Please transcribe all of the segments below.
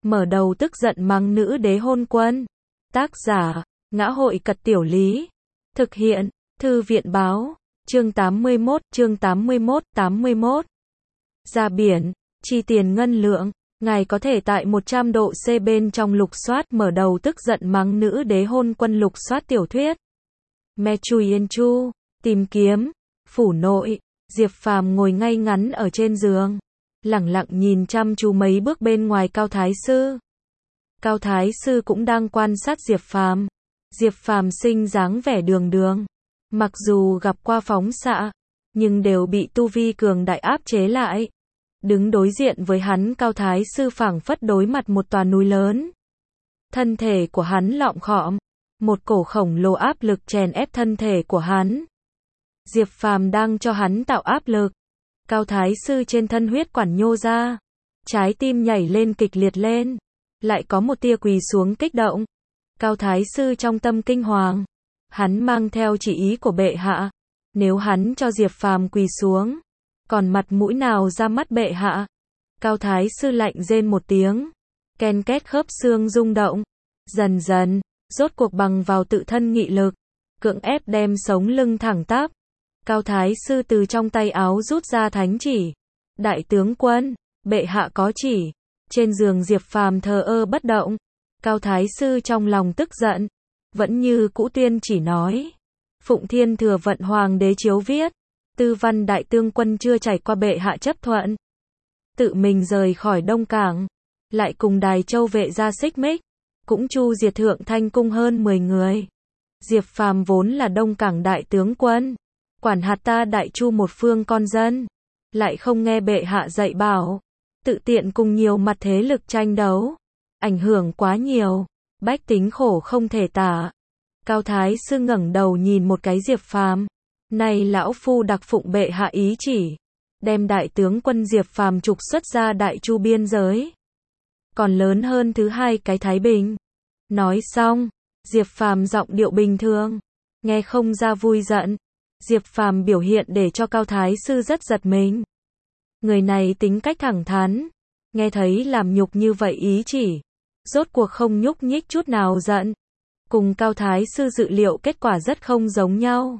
mở đầu tức giận mắng nữ đế hôn quân. Tác giả, Ngã hội Cật Tiểu Lý. Thực hiện, Thư viện Báo. Chương 81. Ra biển, chi tiền ngân lượng. Ngài có thể tại 100 độ C bên trong lục soát mở đầu tức giận mắng nữ đế hôn quân lục soát tiểu thuyết. Me Chui Yên Chu, tìm kiếm, phủ nội, Diệp Phàm ngồi ngay ngắn ở trên giường, lẳng lặng nhìn chăm chú mấy bước bên ngoài Cao Thái Sư. Cao Thái Sư cũng đang quan sát Diệp Phàm. Diệp Phàm sinh dáng vẻ đường đường, mặc dù gặp qua phóng xạ, nhưng đều bị tu vi cường đại áp chế lại. Đứng đối diện với hắn, Cao Thái Sư phảng phất đối mặt một tòa núi lớn. Thân thể của hắn lọng khọm, một cổ khổng lồ áp lực chèn ép thân thể của hắn. Diệp Phàm đang cho hắn tạo áp lực. Cao Thái Sư trên thân huyết quản nhô ra, trái tim nhảy lên kịch liệt lên, lại có một tia quỳ xuống kích động. Cao Thái Sư trong tâm kinh hoàng, hắn mang theo chỉ ý của bệ hạ, nếu hắn cho Diệp Phàm quỳ xuống, còn mặt mũi nào ra mắt bệ hạ. Cao Thái Sư lạnh rên một tiếng, ken két khớp xương rung động, dần dần, rốt cuộc bằng vào tự thân nghị lực, cưỡng ép đem sống lưng thẳng tắp. Cao Thái Sư từ trong tay áo rút ra thánh chỉ. Đại tướng quân, bệ hạ có chỉ. Trên giường Diệp Phàm thờ ơ bất động. Cao Thái Sư trong lòng tức giận, vẫn như cũ tuyên chỉ nói. Phụng Thiên Thừa Vận Hoàng đế chiếu viết, tư văn đại tướng quân chưa trải qua bệ hạ chấp thuận, tự mình rời khỏi Đông Cảng, lại cùng Đài Châu vệ ra xích mích, cũng chu diệt Thượng Thanh cung hơn 10 người. Diệp Phàm vốn là Đông Cảng đại tướng quân, quản hạt ta Đại Chu một phương con dân, lại không nghe bệ hạ dạy bảo, tự tiện cùng nhiều mặt thế lực tranh đấu, ảnh hưởng quá nhiều, bách tính khổ không thể tả. Cao Thái Sư ngẩng đầu nhìn một cái Diệp Phàm, này lão phu đặc phụng bệ hạ ý chỉ, đem đại tướng quân Diệp Phàm trục xuất ra Đại Chu biên giới, còn lớn hơn thứ hai cái Thái Bình. Nói xong, Diệp Phàm giọng điệu bình thường, nghe không ra vui giận. Diệp Phàm biểu hiện để cho Cao Thái Sư rất giật mình. Người này tính cách thẳng thắn, nghe thấy làm nhục như vậy ý chỉ, rốt cuộc không nhúc nhích chút nào giận. Cùng Cao Thái Sư dự liệu kết quả rất không giống nhau.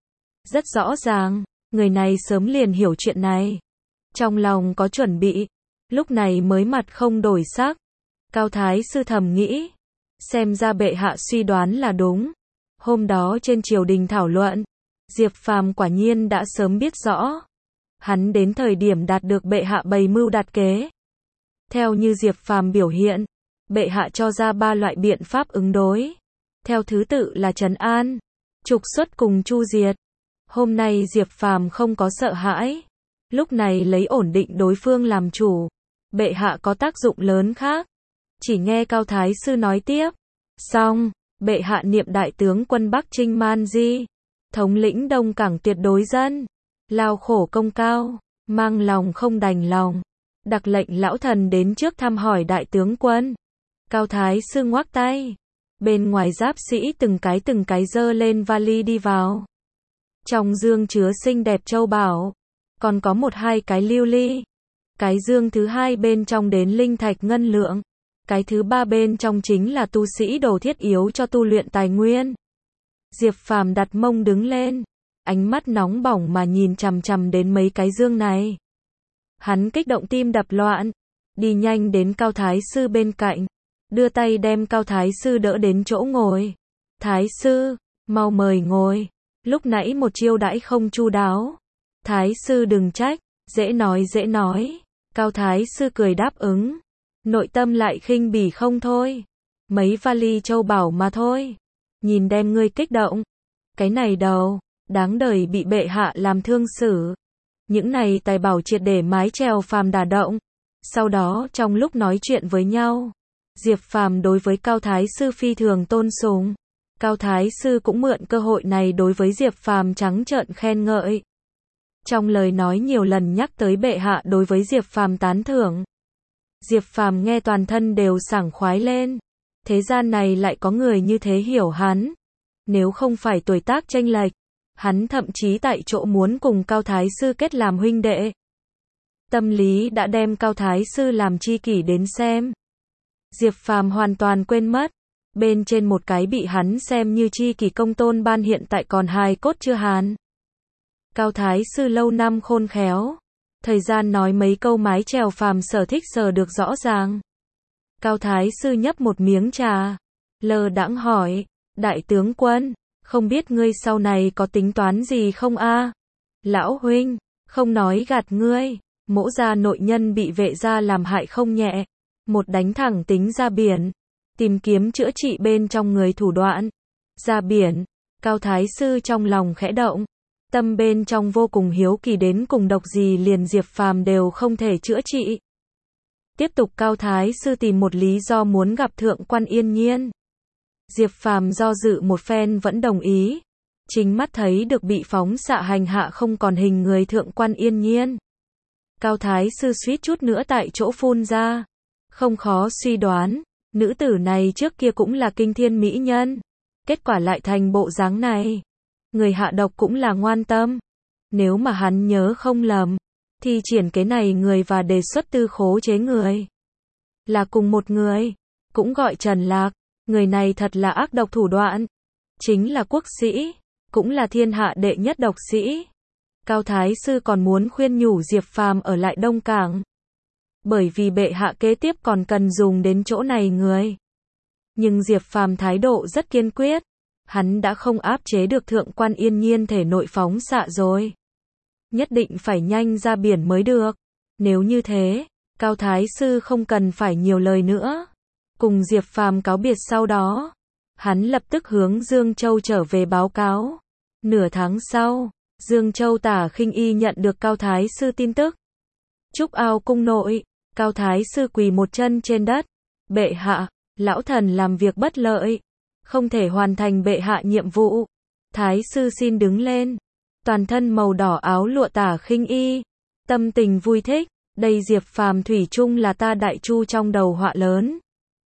Rất rõ ràng, người này sớm liền hiểu chuyện này, trong lòng có chuẩn bị, lúc này mới mặt không đổi sắc. Cao Thái Sư thầm nghĩ, xem ra bệ hạ suy đoán là đúng. Hôm đó trên triều đình thảo luận, Diệp Phàm quả nhiên đã sớm biết rõ. Hắn đến thời điểm đạt được bệ hạ bày mưu đặt kế. Theo như Diệp Phàm biểu hiện, bệ hạ cho ra 3 loại biện pháp ứng đối. Theo thứ tự là trấn an, trục xuất cùng chu diệt. Hôm nay Diệp Phàm không có sợ hãi, lúc này lấy ổn định đối phương làm chủ. Bệ hạ có tác dụng lớn khác. Chỉ nghe Cao Thái Sư nói tiếp. Xong, bệ hạ niệm đại tướng quân Bắc Trinh Man Di, thống lĩnh Đông Cảng tuyệt đối dân, lao khổ công cao, mang lòng không đành lòng, đặc lệnh lão thần đến trước thăm hỏi đại tướng quân. Cao Thái Sư ngoắc tay, bên ngoài giáp sĩ từng cái dơ lên vali đi vào. Trong dương chứa xinh đẹp châu bảo, còn có 1-2 cái lưu ly. Cái dương thứ 2 bên trong đến linh thạch ngân lượng, cái thứ 3 bên trong chính là tu sĩ đồ thiết yếu cho tu luyện tài nguyên. Diệp Phàm đặt mông đứng lên, ánh mắt nóng bỏng mà nhìn chằm chằm đến mấy cái dương này. Hắn kích động tim đập loạn, đi nhanh đến Cao Thái Sư bên cạnh, đưa tay đem Cao Thái Sư đỡ đến chỗ ngồi. Thái Sư, mau mời ngồi, lúc nãy một chiêu đãi không chu đáo. Thái Sư đừng trách, dễ nói. Cao Thái Sư cười đáp ứng, nội tâm lại khinh bỉ không thôi. Mấy vali châu bảo mà thôi, nhìn đem ngươi kích động. Cái này đâu, đáng đời bị bệ hạ làm thương xử. Những này tài bảo triệt để mái chèo Phàm đả động. Sau đó trong lúc nói chuyện với nhau, Diệp Phàm đối với Cao Thái Sư phi thường tôn sùng. Cao Thái Sư cũng mượn cơ hội này đối với Diệp Phàm trắng trợn khen ngợi. Trong lời nói nhiều lần nhắc tới bệ hạ đối với Diệp Phàm tán thưởng. Diệp Phàm nghe toàn thân đều sảng khoái lên. Thế gian này lại có người như thế hiểu hắn. Nếu không phải tuổi tác chênh lệch, hắn thậm chí tại chỗ muốn cùng Cao Thái Sư kết làm huynh đệ. Tâm lý đã đem Cao Thái Sư làm tri kỷ đến xem. Diệp Phàm hoàn toàn quên mất. Bên trên một cái bị hắn xem như chi kỷ công tôn ban hiện tại còn hài cốt chưa hàn. Cao Thái Sư lâu năm khôn khéo. Thời gian nói mấy câu mái chèo Phàm sở thích sờ được rõ ràng. Cao Thái Sư nhấp một miếng trà. Lơ đãng hỏi. Đại tướng quân, không biết ngươi sau này có tính toán gì không a? Lão huynh, không nói gạt ngươi. Mỗ gia nội nhân bị vệ gia làm hại không nhẹ. Một đánh thẳng tính ra biển. Tìm kiếm chữa trị bên trong người thủ đoạn. Ra biển. Cao Thái Sư trong lòng khẽ động. Tâm bên trong vô cùng hiếu kỳ đến cùng độc gì liền Diệp Phàm đều không thể chữa trị. Tiếp tục Cao Thái Sư tìm một lý do muốn gặp Thượng quan Yên Nhiên. Diệp Phàm do dự một phen vẫn đồng ý. Chính mắt thấy được bị phóng xạ hành hạ không còn hình người Thượng quan Yên Nhiên. Cao Thái Sư suýt chút nữa tại chỗ phun ra. Không khó suy đoán, nữ tử này trước kia cũng là kinh thiên mỹ nhân. Kết quả lại thành bộ dáng này. Người hạ độc cũng là ngoan tâm. Nếu mà hắn nhớ không lầm, thì triển kế này người và đề xuất tư khố chế người là cùng một người, cũng gọi Trần Lạc. Người này thật là ác độc thủ đoạn. Chính là quốc sĩ, cũng là thiên hạ đệ nhất độc sĩ. Cao Thái Sư còn muốn khuyên nhủ Diệp Phàm ở lại Đông Cảng. Bởi vì bệ hạ kế tiếp còn cần dùng đến chỗ này người. Nhưng Diệp Phàm thái độ rất kiên quyết. Hắn đã không áp chế được Thượng quan Yên Nhiên thể nội phóng xạ rồi. Nhất định phải nhanh ra biển mới được. Nếu như thế, Cao Thái Sư không cần phải nhiều lời nữa. Cùng Diệp Phàm cáo biệt sau đó, hắn lập tức hướng Dương Châu trở về báo cáo. Nửa tháng sau, Dương Châu Tả Khinh Y nhận được Cao Thái Sư tin tức. Trúc Ao cung nội, Cao Thái Sư quỳ một chân trên đất. Bệ hạ, lão thần làm việc bất lợi, không thể hoàn thành bệ hạ nhiệm vụ. Thái Sư xin đứng lên. Toàn thân màu đỏ áo lụa Tả Khinh Y, tâm tình vui thích. Đây Diệp Phàm thủy chung là ta đại chu trong đầu họa lớn.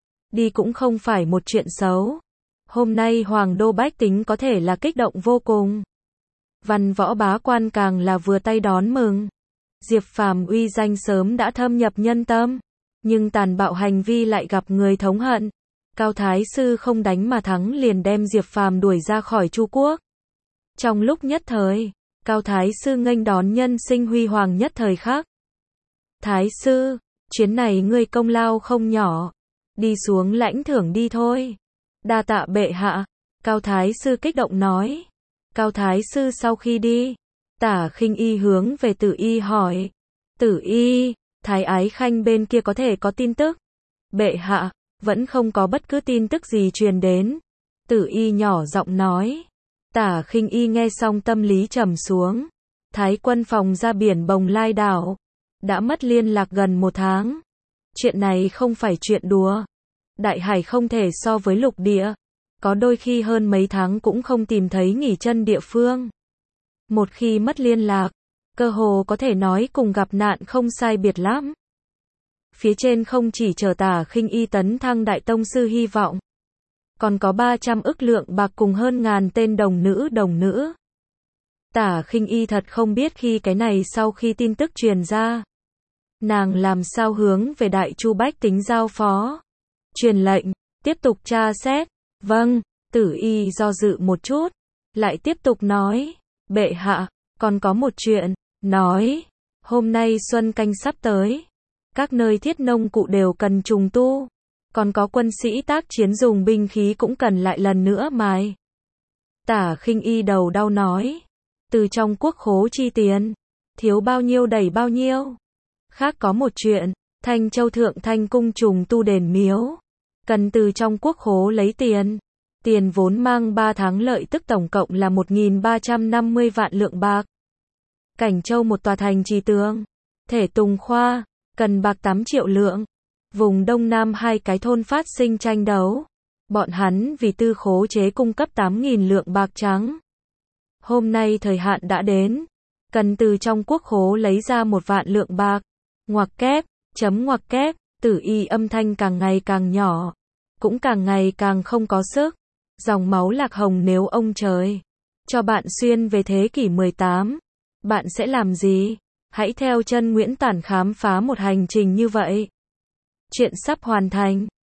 Đi cũng không phải một chuyện xấu. Hôm nay Hoàng đô bách tính có thể là kích động vô cùng. Văn võ bá quan càng là vừa tay đón mừng. Diệp Phàm uy danh sớm đã thâm nhập nhân tâm, nhưng tàn bạo hành vi lại gặp người thống hận. Cao Thái Sư không đánh mà thắng liền đem Diệp Phàm đuổi ra khỏi Chu quốc. Trong lúc nhất thời, Cao Thái Sư nghênh đón nhân sinh huy hoàng nhất thời khắc. Thái Sư, chuyến này ngươi công lao không nhỏ. Đi xuống lãnh thưởng đi thôi. Đa tạ bệ hạ. Cao Thái Sư kích động nói. Cao Thái Sư sau khi đi, Tả Khinh Y hướng về Tử Y hỏi. Tử Y, Thái Ái Khanh bên kia có thể có tin tức. Bệ hạ, vẫn không có bất cứ tin tức gì truyền đến. Tử Y nhỏ giọng nói. Tả Khinh Y nghe xong tâm lý trầm xuống. Thái quân phòng ra biển Bồng Lai đảo. Đã mất liên lạc gần 1 tháng. Chuyện này không phải chuyện đùa. Đại hải không thể so với lục địa. Có đôi khi hơn mấy tháng cũng không tìm thấy nghỉ chân địa phương. Một khi mất liên lạc, cơ hồ có thể nói cùng gặp nạn không sai biệt lắm. Phía trên không chỉ chờ Tả Khinh Y tấn thăng đại tông sư hy vọng, còn có 300 ức lượng bạc cùng hơn ngàn tên đồng nữ. Tả Khinh Y thật không biết khi cái này sau khi tin tức truyền ra, nàng làm sao hướng về đại chu bách tính giao phó. Truyền lệnh, tiếp tục tra xét. Vâng, Tử Y do dự một chút, lại tiếp tục nói. Bệ hạ, còn có một chuyện, nói. Hôm nay xuân canh sắp tới. Các nơi thiết nông cụ đều cần trùng tu. Còn có quân sĩ tác chiến dùng binh khí cũng cần lại lần nữa mài. Tả Khinh Y đầu đau nói. Từ trong quốc khố chi tiền. Thiếu bao nhiêu đẩy bao nhiêu. Khác có một chuyện, Thanh Châu Thượng Thanh cung trùng tu đền miếu. Cần từ trong quốc khố lấy tiền. Tiền vốn mang 3 tháng lợi tức tổng cộng là 1.350 vạn lượng bạc. Cảnh Châu một tòa thành trì tường. Thể Tùng Khoa, cần bạc 8 triệu lượng. Vùng Đông Nam 2 cái thôn phát sinh tranh đấu. Bọn hắn vì tư khố chế cung cấp 8.000 lượng bạc trắng. Hôm nay thời hạn đã đến. Cần từ trong quốc khố lấy ra 1 vạn lượng bạc. Ngoặc kép, ngoặc kép, Tử Y âm thanh càng ngày càng nhỏ. Cũng càng ngày càng không có sức. Dòng máu lạc hồng nếu ông trời cho bạn xuyên về thế kỷ 18, bạn sẽ làm gì? Hãy theo chân Nguyễn Tản khám phá một hành trình như vậy. Chuyện sắp hoàn thành.